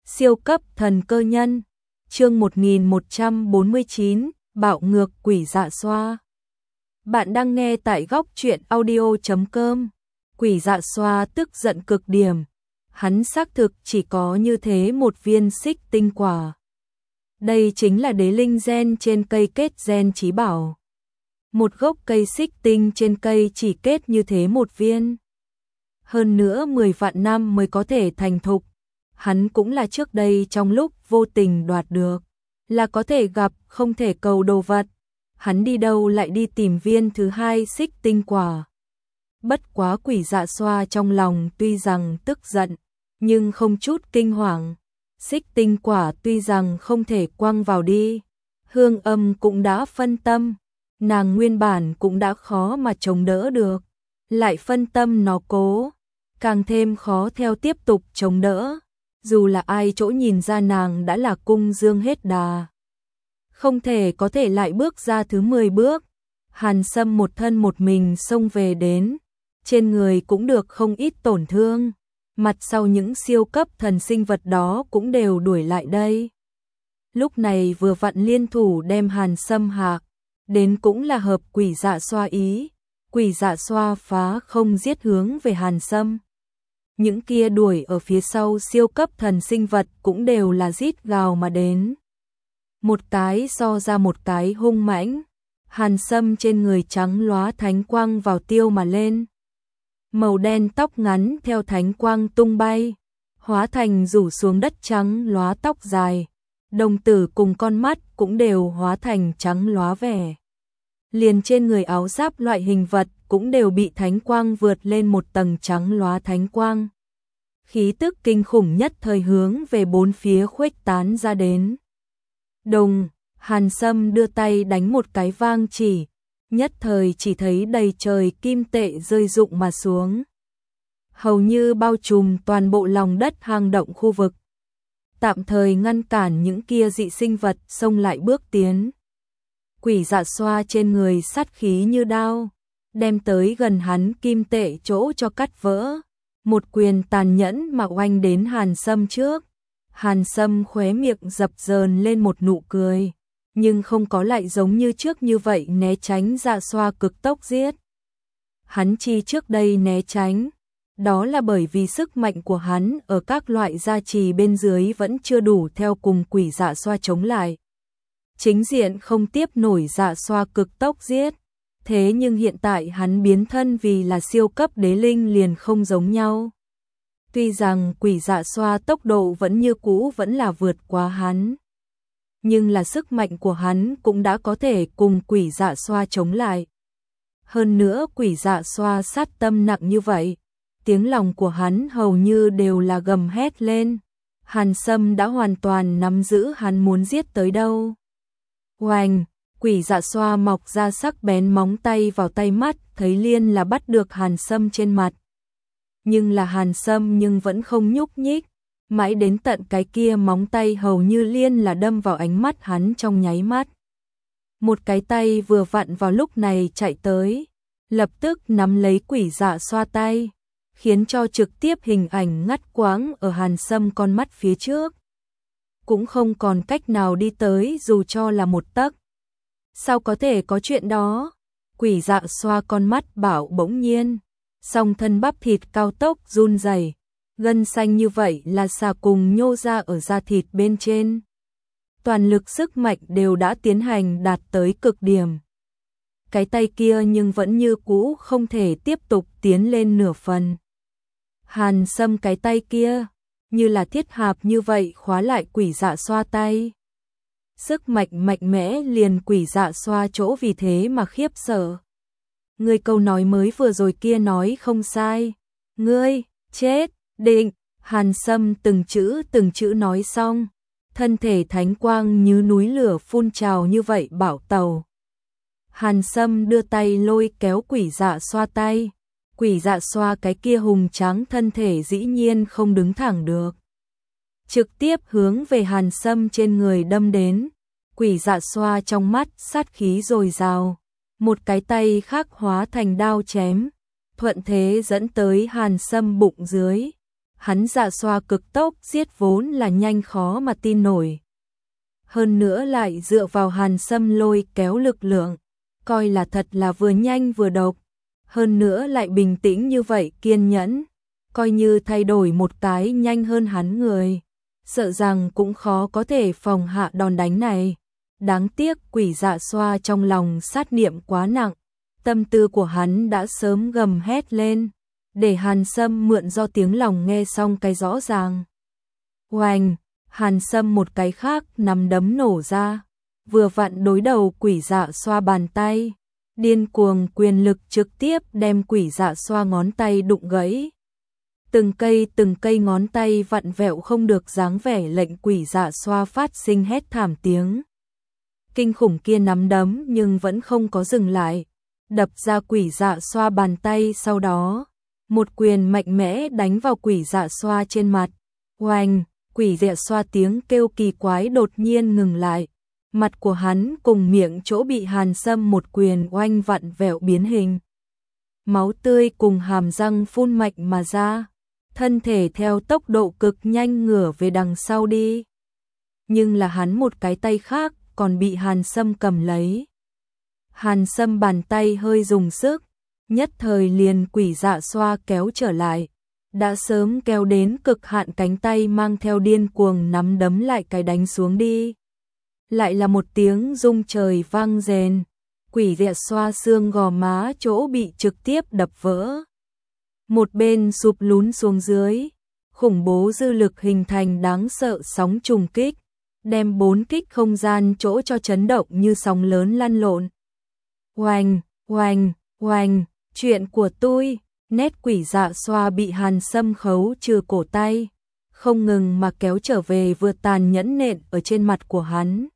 Siêu cấp thần cơ nhân. Chương 1149, bạo ngược quỷ dạ xoa. Bạn đang nghe tại góc truyện audio.com. Quỷ dạ xoa tức giận cực điểm. Hắn xác thực chỉ có như thế một viên xích tinh quả. Đây chính là đế linh gen trên cây kết gen chí bảo. Một gốc cây xích tinh trên cây chỉ kết như thế một viên. Hơn nữa 10 vạn năm mới có thể thành thục. Hắn cũng là trước đây trong lúc vô tình đoạt được. Là có thể gặp, không thể cầu đồ vật. Hắn đi đâu lại đi tìm viên thứ hai xích tinh quả. Bất quá quỷ dạ xoa trong lòng tuy rằng tức giận, nhưng không chút kinh hoàng. Xích tinh quả tuy rằng không thể quăng vào đi. Hương Âm cũng đã phân tâm. Nàng nguyên bản cũng đã khó mà chống đỡ được. Lại phân tâm nó cố. Càng thêm khó theo tiếp tục chống đỡ. Dù là ai chỗ nhìn ra nàng đã là cung dương hết đà. Không thể có thể lại bước ra thứ 10 bước. Hàn Sâm một thân một mình xông về đến. Trên người cũng được không ít tổn thương. Mặt sau những siêu cấp thần sinh vật đó cũng đều đuổi lại đây. Lúc này vừa vặn liên thủ đem Hàn Sâm hạ. Đến cũng là hợp quỷ dạ xoa ý. Quỷ dạ xoa phá không giết hướng về Hàn Sâm. Những kia đuổi ở phía sau siêu cấp thần sinh vật cũng đều là rít gào mà đến. Một cái so ra một cái hung mãnh. Hàn Sâm trên người trắng lóa thánh quang vào tiêu mà lên. Màu đen tóc ngắn theo thánh quang tung bay. Hóa thành rủ xuống đất trắng lóa tóc dài. Đồng tử cùng con mắt cũng đều hóa thành trắng lóa vẻ. Liền trên người áo giáp loại hình vật cũng đều bị thánh quang vượt lên một tầng trắng lóa thánh quang. Khí tức kinh khủng nhất thời hướng về bốn phía khuếch tán ra đến. Đùng, Hàn Sâm đưa tay đánh một cái vang chỉ, nhất thời chỉ thấy đầy trời kim tệ rơi rụng mà xuống. Hầu như bao trùm toàn bộ lòng đất hang động khu vực. Tạm thời ngăn cản những kia dị sinh vật xông lại bước tiến. Quỷ dạ xoa trên người sát khí như đao, đem tới gần hắn kim tệ chỗ cho cắt vỡ. Một quyền tàn nhẫn mà oanh đến Hàn Sâm trước. Hàn Sâm khóe miệng dập dờn lên một nụ cười, nhưng không có lại giống như trước như vậy né tránh dạ xoa cực tốc giết. Hắn chi trước đây né tránh, đó là bởi vì sức mạnh của hắn ở các loại gia trì bên dưới vẫn chưa đủ theo cùng quỷ dạ xoa chống lại. Chính diện không tiếp nổi dạ xoa cực tốc giết. Thế nhưng hiện tại hắn biến thân vì là siêu cấp đế linh liền không giống nhau. Tuy rằng quỷ dạ xoa tốc độ vẫn như cũ vẫn là vượt qua hắn. Nhưng là sức mạnh của hắn cũng đã có thể cùng quỷ dạ xoa chống lại. Hơn nữa quỷ dạ xoa sát tâm nặng như vậy. Tiếng lòng của hắn hầu như đều là gầm hét lên. Hàn Sâm đã hoàn toàn nắm giữ hắn muốn giết tới đâu. Oanh! Quỷ dạ xoa mọc ra sắc bén móng tay vào tay mắt, thấy liên là bắt được Hàn Sâm trên mặt. Nhưng là Hàn Sâm nhưng vẫn không nhúc nhích, mãi đến tận cái kia móng tay hầu như liên là đâm vào ánh mắt hắn trong nháy mắt. Một cái tay vừa vặn vào lúc này chạy tới, lập tức nắm lấy quỷ dạ xoa tay, khiến cho trực tiếp hình ảnh ngắt quãng ở Hàn Sâm con mắt phía trước. Cũng không còn cách nào đi tới dù cho là một tấc. Sao có thể có chuyện đó? Quỷ dạ xoa con mắt bảo bỗng nhiên. Song thân bắp thịt cao tốc run rẩy, gân xanh như vậy là xà cùng nhô ra ở da thịt bên trên. Toàn lực sức mạnh đều đã tiến hành đạt tới cực điểm. Cái tay kia nhưng vẫn như cũ không thể tiếp tục tiến lên nửa phần. Hàn Sâm cái tay kia, như là thiết hạp như vậy khóa lại quỷ dạ xoa tay. Sức mạnh mạnh mẽ liền quỷ dạ xoa chỗ vì thế mà khiếp sợ. Ngươi câu nói mới vừa rồi kia nói không sai. Ngươi, chết, định. Hàn Sâm từng chữ nói xong. Thân thể thánh quang như núi lửa phun trào như vậy bảo tàu. Hàn Sâm đưa tay lôi kéo quỷ dạ xoa tay. Quỷ dạ xoa cái kia hùng tráng thân thể dĩ nhiên không đứng thẳng được. Trực tiếp hướng về Hàn Sâm trên người đâm đến. Quỷ dạ xoa trong mắt sát khí dồi dào. Một cái tay khác hóa thành đao chém. Thuận thế dẫn tới Hàn Sâm bụng dưới. hắn dạ xoa cực tốc giết vốn là nhanh khó mà tin nổi. Hơn nữa lại dựa vào Hàn Sâm lôi kéo lực lượng, coi là thật là vừa nhanh vừa độc. Hơn nữa lại bình tĩnh như vậy kiên nhẫn, coi như thay đổi một cái nhanh hơn hắn người, sợ rằng cũng khó có thể phòng hạ đòn đánh này. Đáng tiếc Quỷ Dạ Xoa trong lòng sát niệm quá nặng, tâm tư của hắn đã sớm gầm hét lên, để Hàn Sâm mượn do tiếng lòng nghe xong cái rõ ràng. Oanh, Hàn Sâm một cái khác nắm đấm nổ ra, vừa vặn đối đầu Quỷ Dạ Xoa bàn tay, điên cuồng quyền lực trực tiếp đem Quỷ Dạ Xoa ngón tay đụng gãy. Từng cây ngón tay vặn vẹo không được dáng vẻ lệnh Quỷ Dạ Xoa phát sinh hét thảm tiếng. Kinh khủng kia nắm đấm nhưng vẫn không có dừng lại, đập ra Quỷ Dạ Xoa bàn tay, sau đó một quyền mạnh mẽ đánh vào Quỷ Dạ Xoa trên mặt. Oanh, Quỷ Dạ Xoa tiếng kêu kỳ quái đột nhiên ngừng lại, mặt của hắn cùng miệng chỗ bị Hàn Sâm một quyền oanh vặn vẹo biến hình. Máu tươi cùng hàm răng phun mạnh mà ra, thân thể theo tốc độ cực nhanh ngửa về đằng sau đi. Nhưng là hắn một cái tay khác còn bị Hàn Sâm cầm lấy. Hàn Sâm bàn tay hơi dùng sức, nhất thời liền Quỷ Dạ Xoa kéo trở lại, đã sớm kéo đến cực hạn cánh tay mang theo điên cuồng nắm đấm lại cái đánh xuống đi. Lại là một tiếng rung trời vang rền, Quỷ Dạ Xoa xương gò má chỗ bị trực tiếp đập vỡ. Một bên sụp lún xuống dưới, khủng bố dư lực hình thành đáng sợ sóng trùng kích, đem 4 kích không gian chỗ cho chấn động như sóng lớn lăn lộn. Oanh, oanh, oanh, chuyện của tôi, nét Quỷ Dạ Xoa bị Hàn Sâm khấu trừ cổ tay, không ngừng mà kéo trở về, vừa tàn nhẫn nện ở trên mặt của hắn,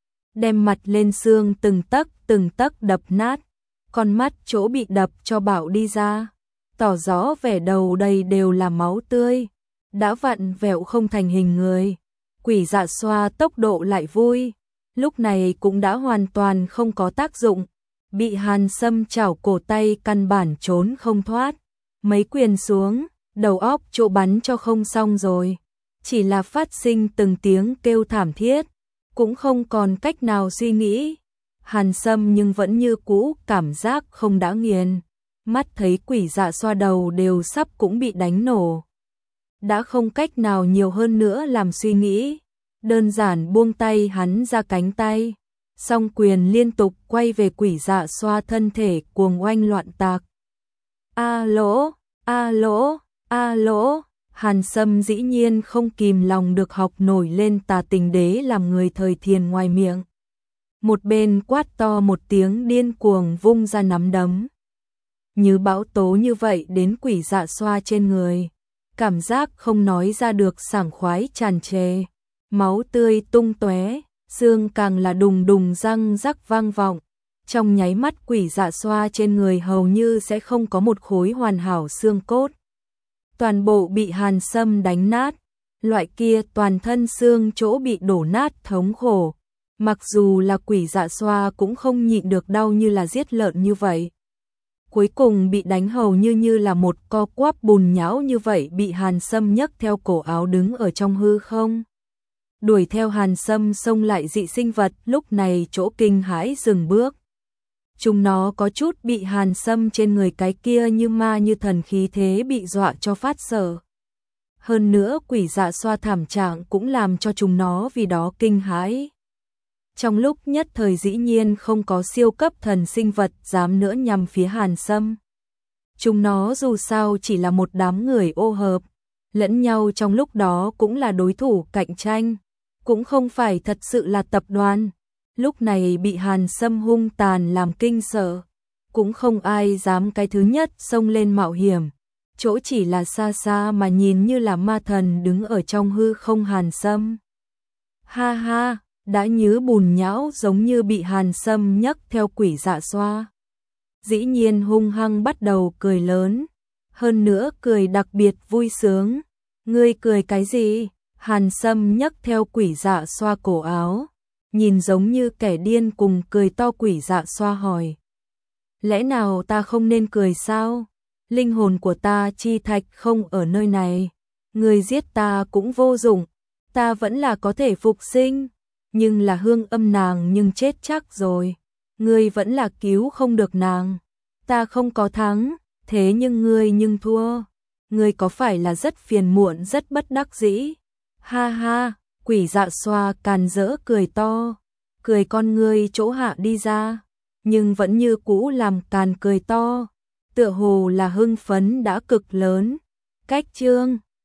đem mặt lên xương từng tấc đập nát, con mắt chỗ bị đập cho bạo đi ra, tỏ rõ vẻ đầu đầy đều là máu tươi, đã vặn vẹo không thành hình người. Quỷ Dạ Xoa tốc độ lại vui, lúc này cũng đã hoàn toàn không có tác dụng, bị Hàn Sâm chảo cổ tay căn bản trốn không thoát, mấy quyền xuống, đầu óc chỗ bắn cho không xong rồi, chỉ là phát sinh từng tiếng kêu thảm thiết, cũng không còn cách nào suy nghĩ. Hàn Sâm nhưng vẫn như cũ cảm giác không đã nghiền, mắt thấy Quỷ Dạ Xoa đầu đều sắp cũng bị đánh nổ. Đã không cách nào nhiều hơn nữa làm suy nghĩ, đơn giản buông tay hắn ra cánh tay, song quyền liên tục quay về Quỷ Dạ Xoa, thân thể cuồng oanh loạn tạc. A lỗ, a lỗ, a lỗ, Hàn Sâm dĩ nhiên không kìm lòng được học nổi lên tà tình đế làm người thời thiền ngoài miệng. Một bên quát to một tiếng, điên cuồng vung ra nắm đấm. Như bão tố như vậy đến Quỷ Dạ Xoa trên người, cảm giác không nói ra được sảng khoái tràn trề, máu tươi tung tóe, xương càng là đùng đùng răng rắc vang vọng. Trong nháy mắt Quỷ Dạ Xoa trên người hầu như sẽ không có một khối hoàn hảo xương cốt. Toàn bộ bị Hàn Sâm đánh nát, loại kia toàn thân xương chỗ bị đổ nát thống khổ. Mặc dù là Quỷ Dạ Xoa cũng không nhịn được đau như là giết lợn như vậy. Cuối cùng bị đánh hầu như là một co quắp bùn nhão như vậy, bị Hàn Sâm nhấc theo cổ áo đứng ở trong hư không. Đuổi theo Hàn Sâm xông lại dị sinh vật lúc này chỗ kinh hãi dừng bước. Chúng nó có chút bị Hàn Sâm trên người cái kia như ma như thần khí thế bị dọa cho phát sợ. Hơn nữa Quỷ Dạ Xoa thảm trạng cũng làm cho chúng nó vì đó kinh hãi. Trong lúc nhất thời dĩ nhiên không có siêu cấp thần sinh vật dám nữa nhằm phía Hàn Sâm. Chúng nó dù sao chỉ là một đám người ô hợp, lẫn nhau trong lúc đó cũng là đối thủ cạnh tranh, cũng không phải thật sự là tập đoàn. Lúc này bị Hàn Sâm hung tàn làm kinh sợ, cũng không ai dám cái thứ nhất xông lên mạo hiểm, chỗ chỉ là xa xa mà nhìn như là ma thần đứng ở trong hư không Hàn Sâm. Ha ha, đã nhứ bùn nhão giống như bị Hàn Sâm nhấc theo Quỷ Dạ Xoa. Dĩ nhiên hung hăng bắt đầu cười lớn, hơn nữa cười đặc biệt vui sướng. Ngươi cười cái gì? Hàn Sâm nhấc theo Quỷ Dạ Xoa cổ áo, nhìn giống như kẻ điên cùng cười to. Quỷ Dạ Xoa hỏi: lẽ nào ta không nên cười sao? Linh hồn của ta chi thạch không ở nơi này, Ngươi giết ta cũng vô dụng, ta vẫn là có thể phục sinh, nhưng là Hương Âm nàng nhưng chết chắc rồi. Ngươi vẫn là cứu không được nàng. Ta không có thắng, thế nhưng ngươi nhưng thua. Ngươi có phải là rất phiền muộn rất bất đắc dĩ? Ha ha, Quỷ Dạ Xoa càn rỡ cười to, cười con ngươi chỗ hạ đi ra, nhưng vẫn như cũ làm càn cười to, tựa hồ là hưng phấn đã cực lớn. Cách chương